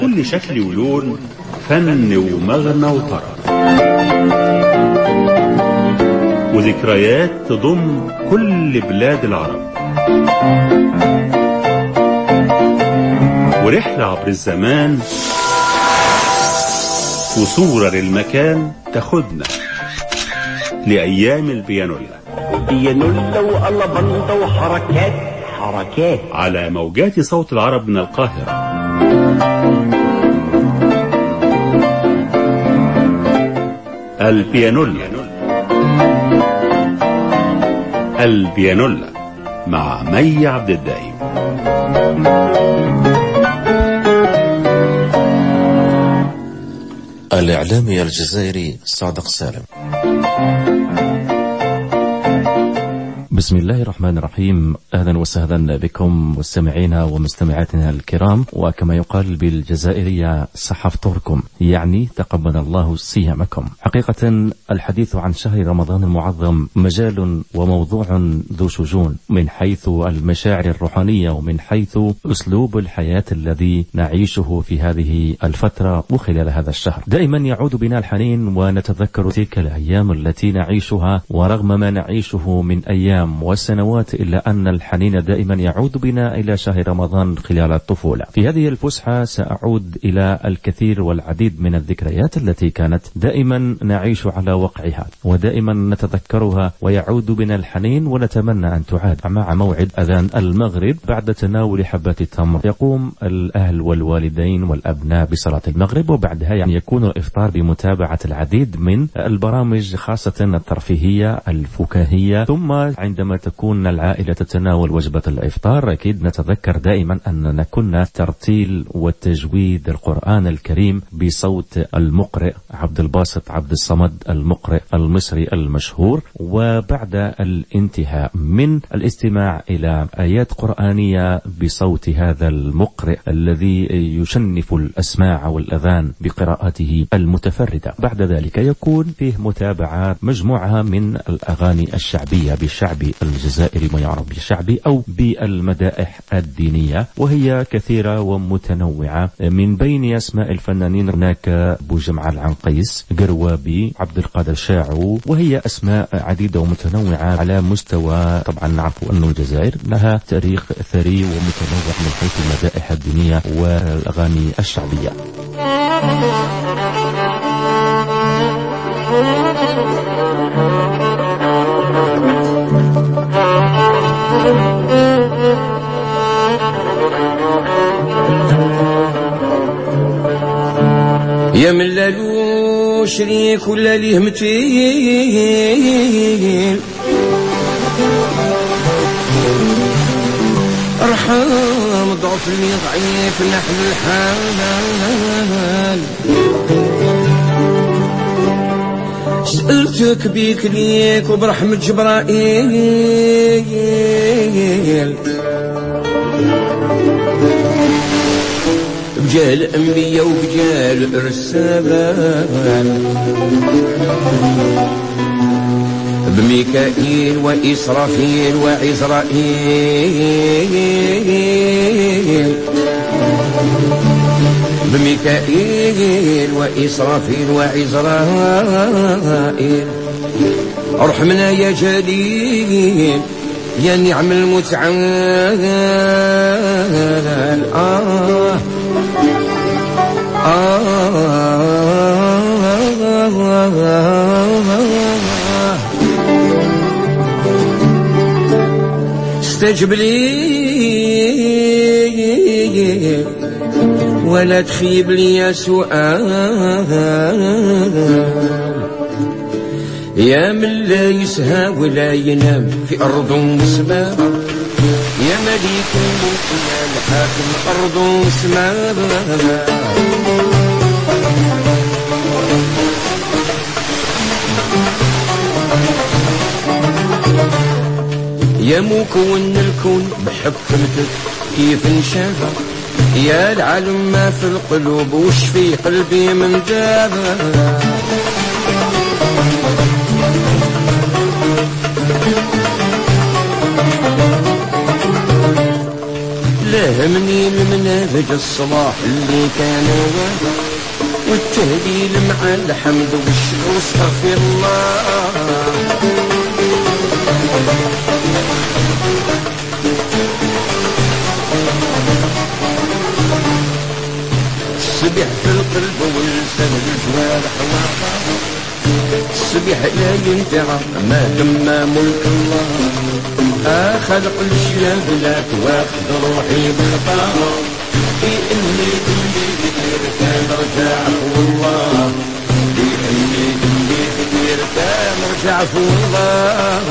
كل شكل ولون، فن ومغنى وطرب، وذكريات تضم كل بلاد العرب، ورحلة عبر الزمان، وصورة للمكان تاخدنا لأيام البيانولا. بيانولا وقلبنطة وحركات على موجات صوت العرب من القاهرة. البيانولا مع مي عبد الدائم. الإعلامي الجزائري صادق سالم. بسم الله الرحمن الرحيم. أهلا وسهلا بكم مستمعينا ومستمعاتنا الكرام، وكما يقال بالجزائرية صحفتكم، يعني تقبل الله صيامكم. حقيقة الحديث عن شهر رمضان المعظم مجال وموضوع ذو شجون، من حيث المشاعر الروحانية ومن حيث أسلوب الحياة الذي نعيشه في هذه الفترة وخلال هذا الشهر. دائما يعود بنا الحنين ونتذكر تلك الأيام التي نعيشها، ورغم ما نعيشه من أيام وسنوات إلا أن الحنين دائما يعود بنا إلى شهر رمضان خلال الطفولة. في هذه الفسحة سأعود إلى الكثير والعديد من الذكريات التي كانت دائما نعيش على وقعها ودائما نتذكرها، ويعود بنا الحنين ونتمنى أن تعاد. مع موعد أذان المغرب بعد تناول حبات التمر يقوم الأهل والوالدين والأبناء بصلاة المغرب، وبعدها يكون الإفطار بمتابعة العديد من البرامج خاصة الترفيهية الفكاهية. ثم عندما تكون العائلة تتناول وجبة الإفطار أكيد نتذكر دائما أننا كنا ترتيل وتجويد القرآن الكريم بصوت المقرئ عبد الباسط عبد الصمد، المقرئ المصري المشهور. وبعد الانتهاء من الاستماع إلى آيات قرآنية بصوت هذا المقرئ الذي يشنف الأسماع والأذان بقراءته المتفردة، بعد ذلك يكون فيه متابعة مجموعة من الأغاني الشعبية بالشعبي الجزائري ما يعرف بالشعبي أو بالمدائح الدينية، وهي كثيرة ومتنوعة. من بين أسماء الفنانين هناك بوجمعة العنقيس، قروابي، عبد القادر شاعو، وهي أسماء عديدة ومتنوعة على مستوى. طبعا نعرف أن الجزائر لها تاريخ ثري ومتنوع من حيث المدائح الدينية والأغاني الشعبية. يا من لالو شريك ولا ليه متين، ارحم ضعف اللي ضعيف نحن الحال. سألتك بيك ليك وبرحمة جبرائيل، بجال الأنبياء وبجال الرسالة، بميكائيل وإسرافيل وعزرائيل، بميكائيل وإسرافيل وعزرائيل. ارحمنا يا جليل يا نعم المتعال. استجب لي ولا تخيب لي سؤال، يا من لا يسهى ولا ينام في أرض وسماء، يا مليك الملك يا الحاكم أرض وسماء. يا مكون الكون بحكمتك كيف انشاف، يا العالم ما في القلوب وش في قلبي من داب. لا فهمني المنهج الصلاح اللي كان واضح والتهليل مع الحمد والشكر واستغفر الله. السبح في القلب واللسان والجوارح السبح لا ينتهى ما دم ملك الله. خلق الاشياء بلا تواخذ روحي بالطاعة باني كلي كثير كان رجع والله باني كلي كثير كان رجع والله.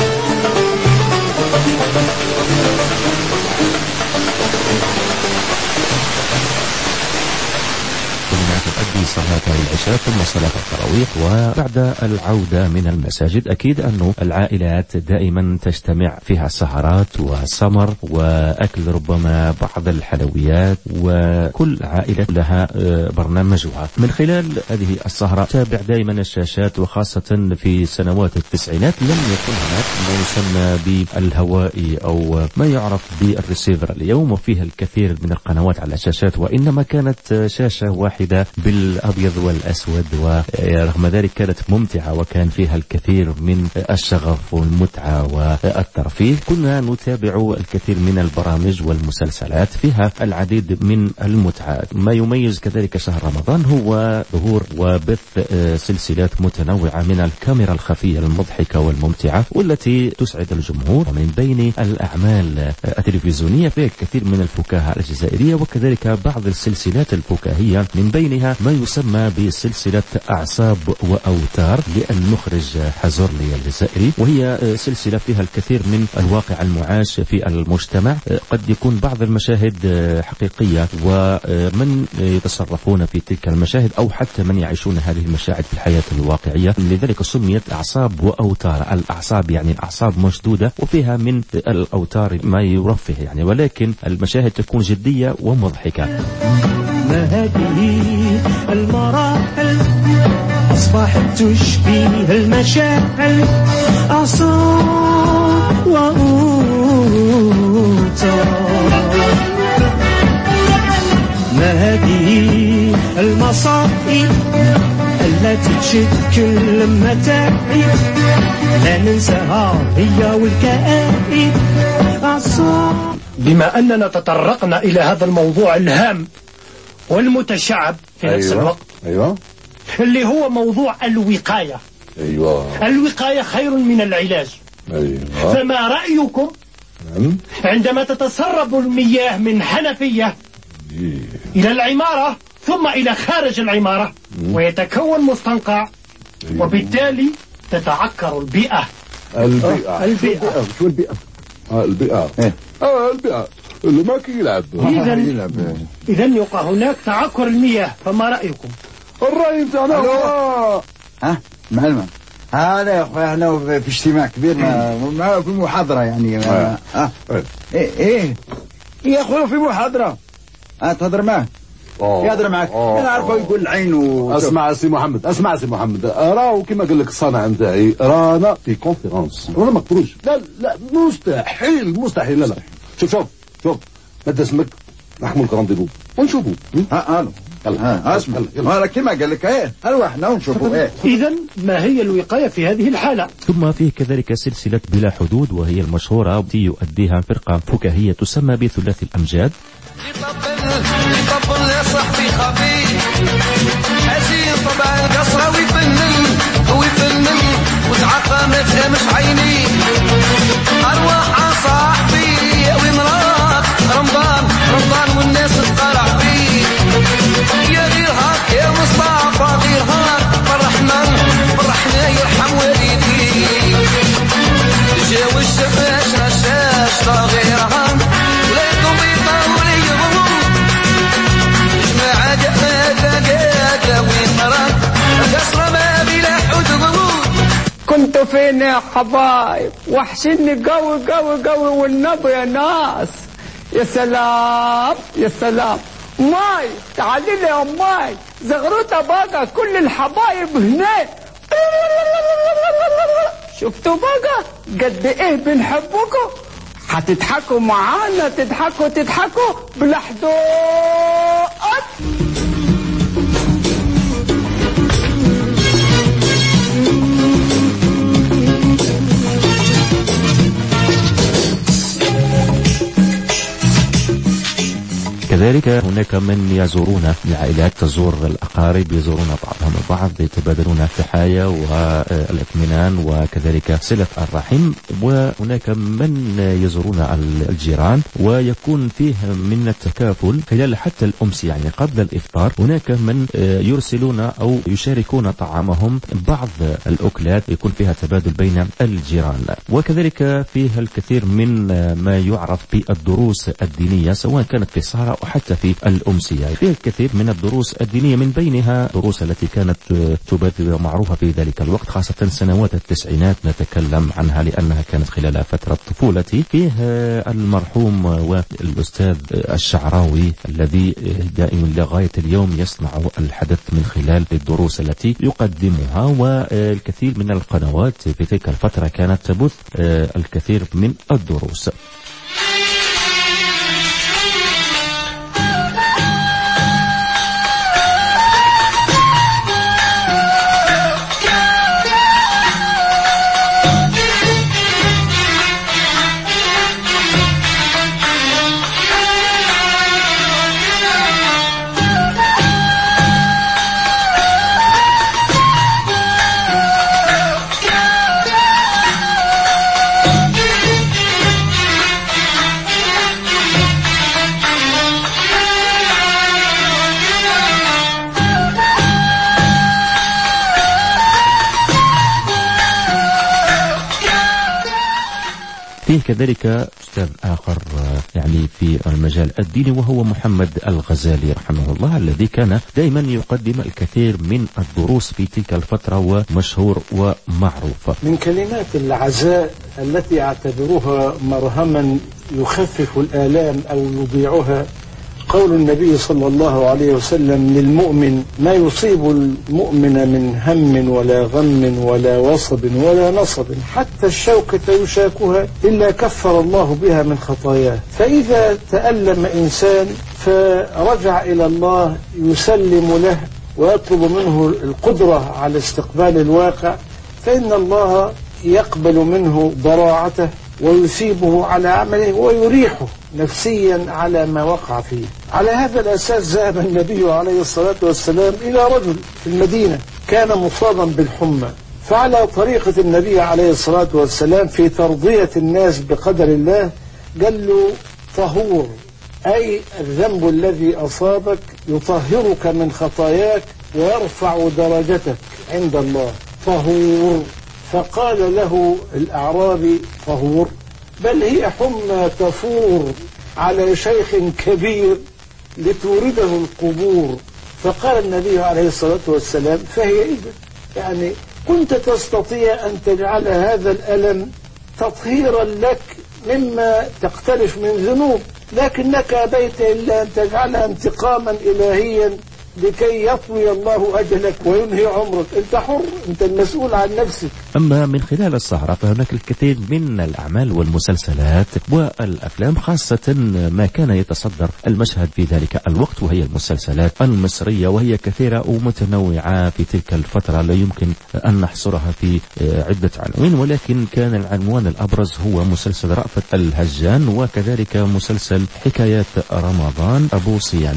تؤدي صلاة العشاء ثم صلاة التراويح وبعد العودة من المساجد. أكيد أنه العائلات دائما تجتمع فيها سهرات وسمر وأكل ربما بعض الحلويات، وكل عائلة لها برنامجها. من خلال هذه السهرة تابع دائما الشاشات، وخاصة في سنوات التسعينات لم يكن هناك ما يسمى بالهوائي أو ما يعرف بالريسيفر اليوم، وفيها الكثير من القنوات على الشاشات، وإنما كانت شاشة واحدة بالأبيض والأسود، ورغم ذلك كانت ممتعة وكان فيها الكثير من الشغف والمتعة والترفيه. كنا نتابع الكثير من البرامج والمسلسلات فيها العديد من المتعة. ما يميز كذلك شهر رمضان هو ظهور وبث سلسلات متنوعة من الكاميرا الخفية المضحكة والممتعة والتي تسعد الجمهور. من بين الأعمال التلفزيونية فيها الكثير من الفكاهة الجزائرية، وكذلك بعض السلسلات الفكاهية من بينها ما يسمى بسلسلة أعصاب وأوتار للمخرج حزورلي الجزائري، وهي سلسلة فيها الكثير من الواقع المعاش في المجتمع. قد يكون بعض المشاهد حقيقية ومن يتصرفون في تلك المشاهد أو حتى من يعيشون هذه المشاهد في الحياة الواقعية، لذلك سميت أعصاب وأوتار. الأعصاب يعني الأعصاب مشدودة وفيها من الأوتار ما يرفه يعني، ولكن المشاهد تكون جدية ومضحكة. ما هذه المراحل أصبحت تشبه المشاعل أعصاب وأوتار. ما هذه المصائب التي تشكل متاعب لا ننساها هي والكآبب أعصاب. بما أننا تطرقنا إلى هذا الموضوع الهام والمتشعب في نفس الوقت، اللي هو موضوع الوقاية. الوقاية خير من العلاج. فما رأيكم عندما تتسرب المياه من حنفية إلى العمارة ثم إلى خارج العمارة ويتكون مستنقع، وبالتالي تتعكر البيئة. البيئة شو البيئة؟ البيئة البيئة اللي ما كيلعب. إذا يقع هناك تعكر المياه، فما رأيكم؟ الرأي بتاعنا معلم هذا يا أخوي احنا في اجتماع كبير ما في محاضرة يعني ايه يا أخوي في محاضرة تهضر معه يهضر معك. انا عارفه يقول العين اسمع سي محمد، اسمع سي محمد، راهو كما قال لك الصانع نتاعي رانا في كونفيرونس، رانا ما نقدروش. لا مستحيل لا شوف مد اسمك نحمل كرانديفو ونشوفوا. اسمع انا كما قال لك ارواحنا ونشوفوا. اذا ما هي الوقاية في هذه الحالة؟ ثم فيه كذلك سلسلة بلا حدود، وهي المشهورة التي يؤديها فرقة فكاهية تسمى بثلاثي الأمجاد. يطبل يا صاحبي خفي حزين طبع القصرة ويفنن وتعقى ما تهمش عيني أرواح صاحبي ومرات رمضان والناس تقرع فيه يا غير هاك يا مصطفى غير هاك فرحنا يرحم والدي جاو الشفاش رشاش غير هاك ليكم بيطاولي كنتوا فين يا حبايب؟ وحشني قوي والنبي يا ناس. يا سلام ماي تعالي لي يا ماي زغروطة بقى كل الحبايب هناك. شفتوا بقى قد ايه بنحبكم؟ هتضحكوا معانا، تضحكوا بلا حدود. كذلك هناك من يزورون العائلات، تزور الأقارب، يزورون بعضهم البعض، يتبادلون التحايا والاطمئنان وكذلك صلة الرحم. وهناك من يزورون الجيران، ويكون فيه من التكافل خلال حتى الأمس، يعني قبل الإفطار. هناك من يرسلون أو يشاركون طعامهم، بعض الأكلات يكون فيها تبادل بين الجيران. وكذلك فيها الكثير من ما يعرف بالدروس الدينية، سواء كانت في السهرة وحتى في الأمسية. فيها الكثير من الدروس الدينية، من بينها الدروس التي كانت تبادل معروفة في ذلك الوقت، خاصة سنوات التسعينات نتكلم عنها لأنها كانت خلال فترة طفولتي. فيها المرحوم والأستاذ الشعراوي الذي دائما لغاية اليوم يصنع الحدث من خلال الدروس التي يقدمها. والكثير من القنوات في تلك الفترة كانت تبث الكثير من الدروس. فيه كذلك أستاذ آخر يعني في المجال الديني، وهو محمد الغزالي رحمه الله، الذي كان دائما يقدم الكثير من الدروس في تلك الفترة، ومشهور ومعروف. من كلمات العزاء التي اعتبروها مرهما يخفف الآلام أو يضيعها قول النبي صلى الله عليه وسلم للمؤمن: ما يصيب المؤمن من هم ولا غم ولا وصب ولا نصب حتى الشوكة يشاكها إلا كفر الله بها من خطاياه. فإذا تألم إنسان فرجع إلى الله يسلم له ويطلب منه القدرة على استقبال الواقع، فإن الله يقبل منه ضراعته ويثيبه على عمله ويريحه نفسيا على ما وقع فيه. على هذا الأساس ذهب النبي عليه الصلاة والسلام إلى رجل في المدينة كان مصابا بالحمى، فعلى طريقة النبي عليه الصلاة والسلام في ترضية الناس بقدر الله قال له: طهور، أي الذنب الذي أصابك يطهرك من خطاياك ويرفع درجتك عند الله، طهور. فقال له الأعرابي: طهور؟ بل هي حمى تفور على شيخ كبير لتورده القبور. فقال النبي عليه الصلاة والسلام: فهي إذا يعني كنت تستطيع أن تجعل هذا الألم تطهيرا لك مما تقترف من ذنوب، لكنك أبيت إلا أن تجعلها انتقاما إلهيا لكي يطوي الله أجلك وينهي عمرك. أنت حر، أنت المسؤول عن نفسك. أما من خلال السهرة فهناك الكثير من الأعمال والمسلسلات والأفلام، خاصة ما كان يتصدر المشهد في ذلك الوقت، وهي المسلسلات المصرية، وهي كثيرة ومتنوعة في تلك الفترة، لا يمكن أن نحصرها في عدة عناوين، ولكن كان العنوان الأبرز هو مسلسل رأفت الهجان، وكذلك مسلسل حكايات رمضان أبو صيان.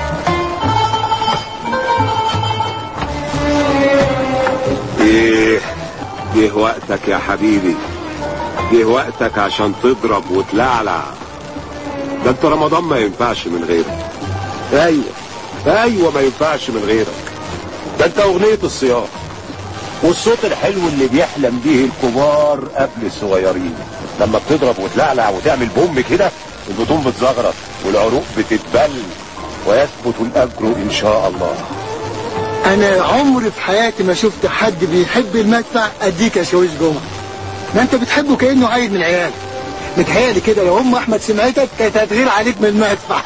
جه وقتك يا حبيبي، جه وقتك عشان تضرب وتلعلع. ده انت رمضان ما ينفعش من غيرك. ايوه ما ينفعش من غيرك. ده انت اغنية الصيام والصوت الحلو اللي بيحلم به الكبار قبل الصغيرين. لما بتضرب وتلعلع وتعمل بوم كده البطون بتزغرط والعروق بتتبل ويثبت الاجر ان شاء الله. انا عمري في حياتي ما شفت حد بيحب المدفع اديك يا شويش جمعة. ما انت بتحبه كأنه عيل من عيال. متهيألي كده لو ام احمد سمعتك كانت هتغير عليك من المدفع.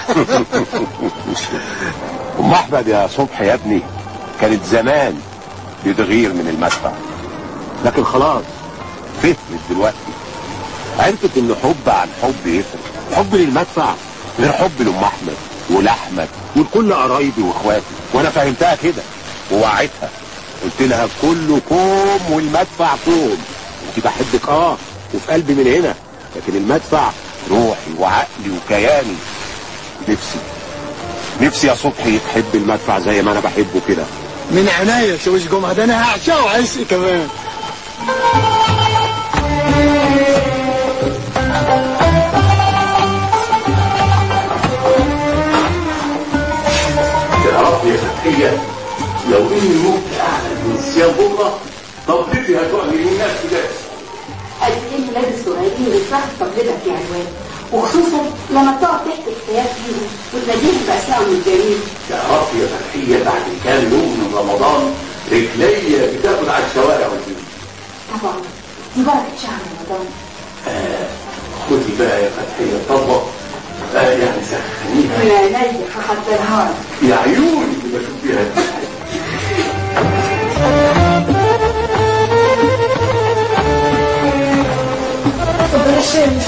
ام احمد يا صبحي يا ابني كانت زمان بتغير من المدفع، لكن خلاص فهمت دلوقتي. عرفت ان حب عن حب يفرق. حب للمدفع غير حب لام احمد ولاحمد ولكل قرايبي واخواتي، وانا فهمتها كده ووعدتها. قلت لها كله كوم والمدفع كوم. انت بحبك وفي قلبي من هنا، لكن المدفع روحي وعقلي وكياني. نفسي يا صبحي تحب المدفع زي ما انا بحبه كده. من عناية شويش جمعة، ده انا هعشقه وعشقي كمان. تعرفي يا فتحية لو ان الموت اعلى من السيابوره طبلتي هتعمل الناس كده. قد ايه الولاد الصغيرين بيفرحوا بطبلتك يا عنوان، وخصوصا لما بتقعد تحكي حكايات فيهم وتناديهم باسمائهم الجميل. تعرفي يا فتحية بعد كام يوم من رمضان رجليا بتاخد على الشوارع والبيوت. طبعا دي بركة شهر رمضان. خدي بقى يا فتحية الطبق يعني سخنيها. يا عينيا هحضرها لك. يا عيوني اللي بشوف فيها. اتفضل الشمس.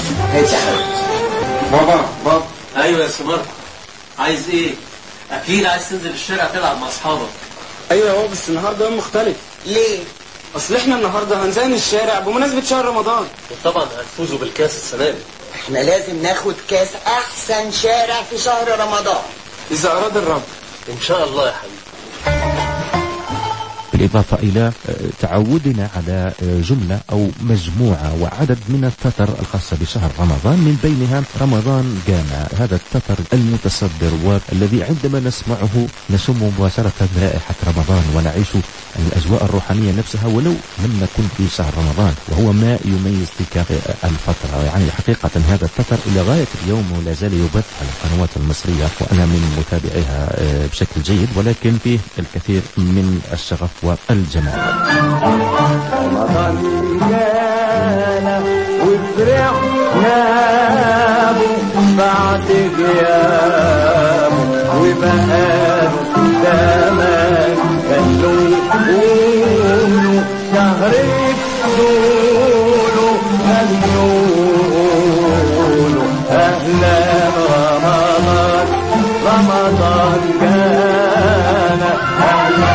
بابا ايوه يا سمر، عايز ايه؟ اكيد عايز تنزل الشارع تلعب مع اصحابك. ايوه يا بابا، بس النهارده يوم مختلف. ليه؟ اصل احنا النهارده هنزين الشارع بمناسبه شهر رمضان، وطبعا هتفوزوا بالكاس السنه دي. احنا لازم ناخد كاس احسن شارع في شهر رمضان اذا اراد الرب. ان شاء الله يا حبيبي. بالإضافة إلى تعودنا على جملة أو مجموعة وعدد من التتر الخاصة بشهر رمضان، من بينها رمضان جانا. هذا التتر المتصدر والذي عندما نسمعه نشم مباشرة رائحة رمضان ونعيش الأجواء الروحانية نفسها ولو لم نكن في شهر رمضان، وهو ما يميز تلك الفترة. يعني حقيقة هذا التتر إلى غاية اليوم ولا زال يبث على القنوات المصرية، وأنا من متابعيها بشكل جيد، ولكن فيه الكثير من الشغف والجمال. رمضان جانا وفرحنا بعد غيابه وبقاله زمان خلوا يقولوا شهر يقولوا هنقولوا أهلا رمضان جانا أهلا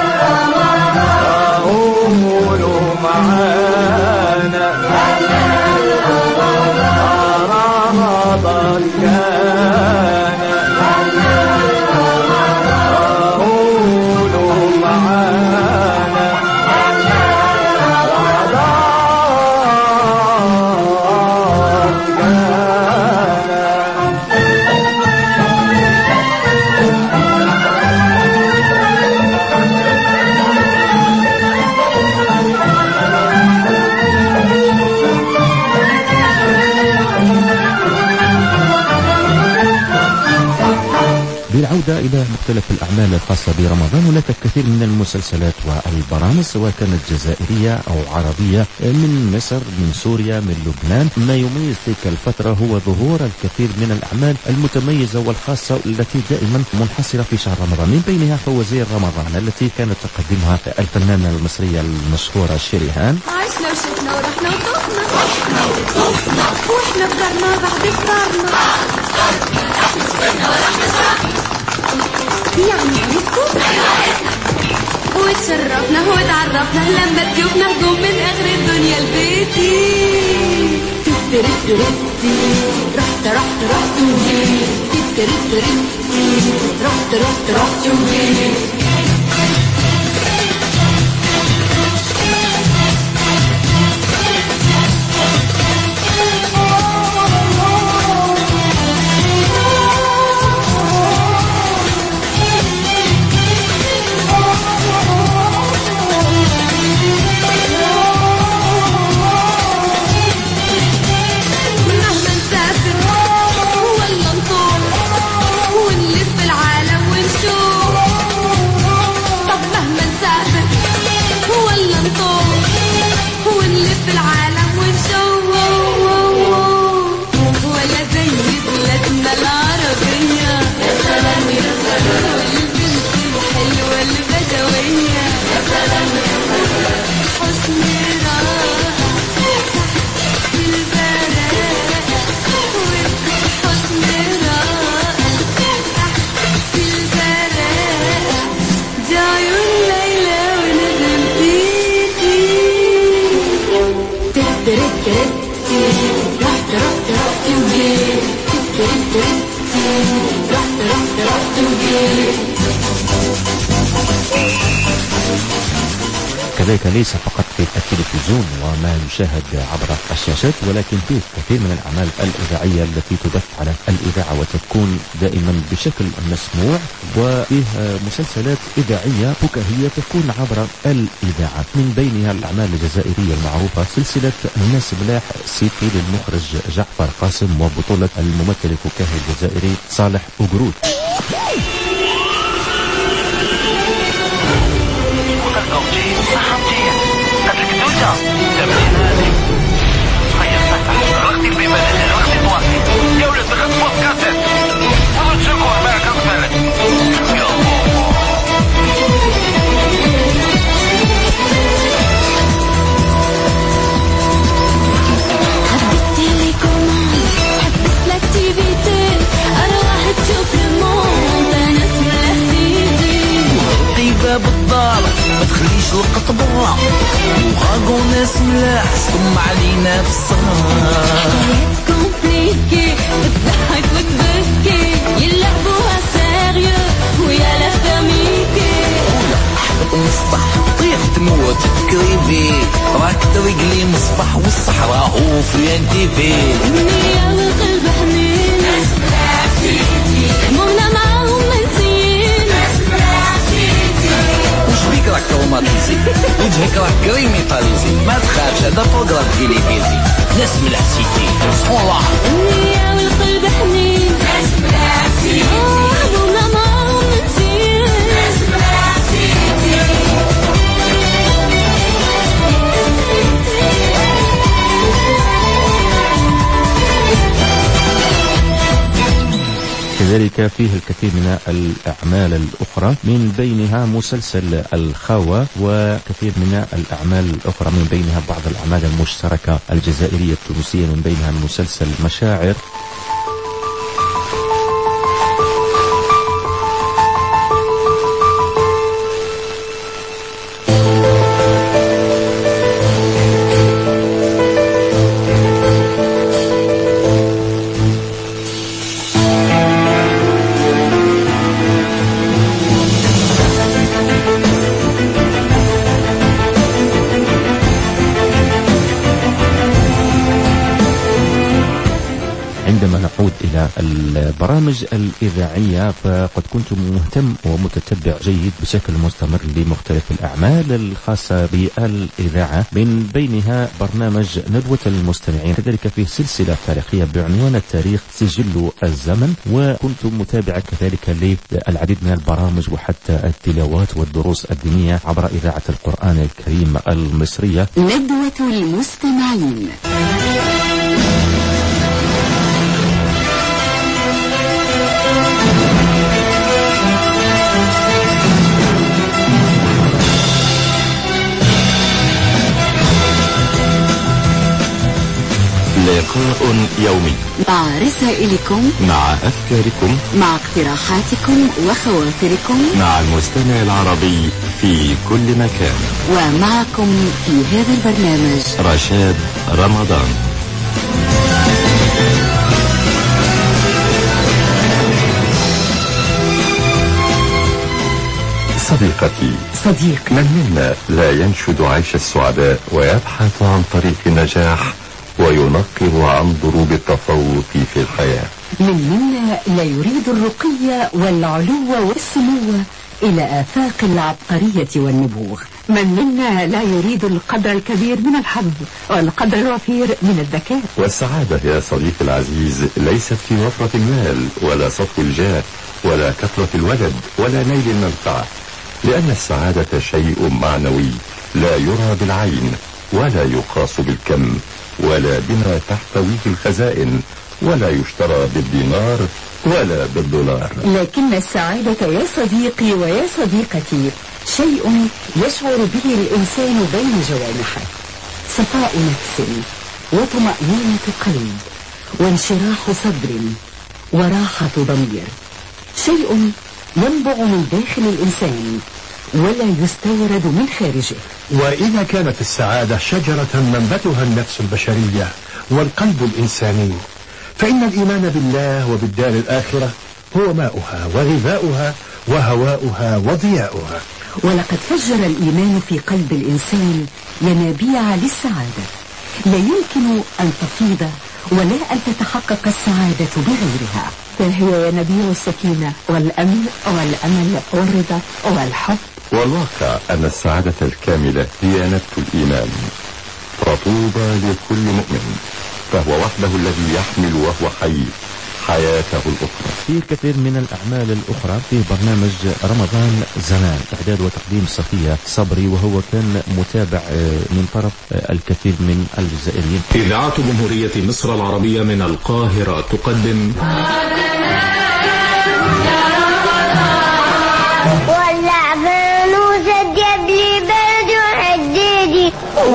قولوا معانا رمضان كان قولوا معانا بالعودة إلى مختلف الأعمال الخاصة برمضان، هناك الكثير من المسلسلات والبرامج سواء كانت جزائرية أو عربية، من مصر، من سوريا، من لبنان. ما يميز تلك الفترة هو ظهور الكثير من الأعمال المتميزة والخاصة التي دائما منحصرة في شهر رمضان، من بينها فوازير رمضان التي كانت تقدمها الفنانة المصرية المشهورة شريهان. عشنا وشفنا ورحنا وطفنا واحنا فطرنا بعد فطرنا يعني عرفتوا؟ وتشرفنا وتعرفنا لما تشوفنا هجوم من اخر الدنيا لبيتي. تترترتي رحت وجيت، تترترتي رحت وجيت. كذلك ليس فقط في التلفزيون وما يشاهد عبر الشاشات، ولكن فيه كثير من الأعمال الإذاعية التي تبث على الإذاعة وتكون دائما بشكل مسموع، وفيه مسلسلات إذاعية فكاهية تكون عبر الإذاعة، من بينها الأعمال الجزائرية المعروفة سلسلة الناس ملاح سيتي للمخرج جعفر قاسم وبطولة الممثل الفكاهي الجزائري صالح أقروت. بالدار ما تخليش القط برا وغاقو ناس ملاح صم علينا في السهر كومبليكي بتضحك وتبكي يلعبوها سيريو ويا لا فاميكي حبط مصبح طيح تموت كريبي راك تريقلي مصبح والصحراء هو في انتيفي النية والقلب حنين ناس ملاح سيتي همومنا معاهم منسيين ناس ملاح سيتي وش بيك راك روماتيزي وجهك راك كريمي طاليزي ما تخافش هذا بروغرام تيليفزي ناس ملاح سيتي صولا النية والقلب حنين ناس ملاح سيتي همومنا معاهم منسيين ناس ملاح سيتي. كذلك فيه الكثير من الأعمال الأخرى، من بينها مسلسل الخاوة وكثير من الأعمال الأخرى، من بينها بعض الأعمال المشتركة الجزائرية التونسية، من بينها مسلسل مشاعر. عندما نعود إلى البرامج الإذاعية فقد كنت مهتم ومتتبع جيد بشكل مستمر لمختلف الأعمال الخاصة بالإذاعة، من بينها برنامج ندوة المستمعين، كذلك فيه سلسلة تاريخية بعنوان التاريخ سجل الزمن، وكنت متابعا كذلك للعديد من البرامج وحتى التلاوات والدروس الدينية عبر إذاعة القرآن الكريم المصرية. ندوة المستمعين. لقاء يومي مع رسائلكم، مع أفكاركم، مع اقتراحاتكم وخواطركم، مع المستمع العربي في كل مكان، ومعكم في هذا البرنامج رشاد رمضان. صديقي، من منا لا ينشد عيش السعداء ويبحث عن طريق النجاح وينقب عن ضروب التفوق في الحياة؟ من منا لا يريد الرقي والعلو والسمو إلى آفاق العبقرية والنبوغ؟ من منا لا يريد القدر الكبير من الحظ والقدر الوفير من الذكاء؟ والسعادة يا صديقي العزيز ليست في وفرة المال ولا سطو الجاه ولا كثرة الولد ولا نيل المنفعة، لأن السعادة شيء معنوي لا يرى بالعين ولا يقاس بالكم ولا بما تحتويه الخزائن ولا يشترى بالدينار ولا بالدولار. لكن السعادة يا صديقي ويا صديقتي شيء يشعر به الإنسان بين جوانحه، صفاء نفس وطمأنينة قلب وانشراح صدر وراحة ضمير، شيء ينبع من داخل الإنسان ولا يستورد من خارجه. وإذا كانت السعادة شجرة منبتها النفس البشرية والقلب الإنساني، فإن الإيمان بالله وبالدار الآخرة هو ماؤها وغذاؤها وهواؤها وضياؤها. ولقد فجر الإيمان في قلب الإنسان ينابيع للسعادة لا يمكن أن تفيض ولا أن تتحقق السعادة بغيرها، فهي ينابيع السكينة والأمن والأمل والرضا والحب. والواقع أن السعادة الكاملة هي نبت الإيمان، فطوبى لكل مؤمن، فهو وحده الذي يحمل وهو حي حياته الأخرى. في كثير من الأعمال الأخرى في برنامج رمضان زمان، إعداد وتقديم صفية صبري، وهو كان متابع من طرف الكثير من الجزائريين. إذاعة جمهورية مصر العربية من القاهرة تقدم ولع فانوس الدياب لي برد وحديدي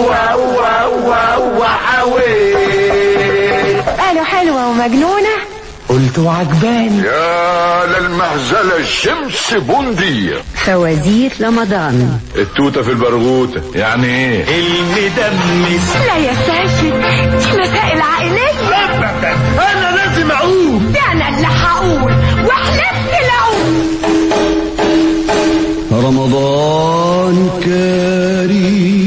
قالوا حلوة ومجنونة قلت عجباني. يا للمهزلة الشمس بندية. فوازير رمضان. التوتة في البرغوتة يعني ايه؟ المدمس. لا يا ساشد، دي مسائل عائلية. أبدا أنا لازم أقول. ده أنا اللي هقول وحلفت العود. رمضان كريم.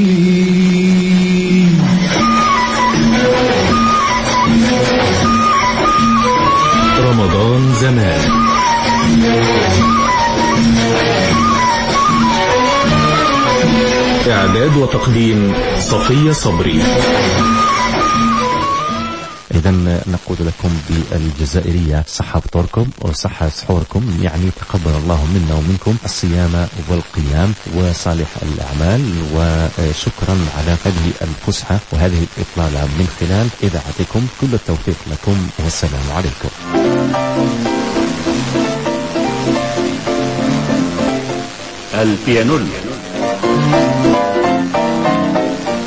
رمضان زمان. إعداد وتقديم صفية صبري. إذا نقول لكم بالجزائرية صحة فطوركم وصحة سحوركم، يعني تقبل الله منا ومنكم الصيام والقيام وصالح الأعمال، وشكرا على هذه الفسحة وهذه الإطلالة من خلال إذاعتكم. كل التوفيق لكم والسلام عليكم.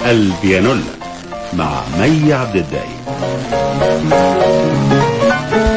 البيانولا مع مي عبد الدايم.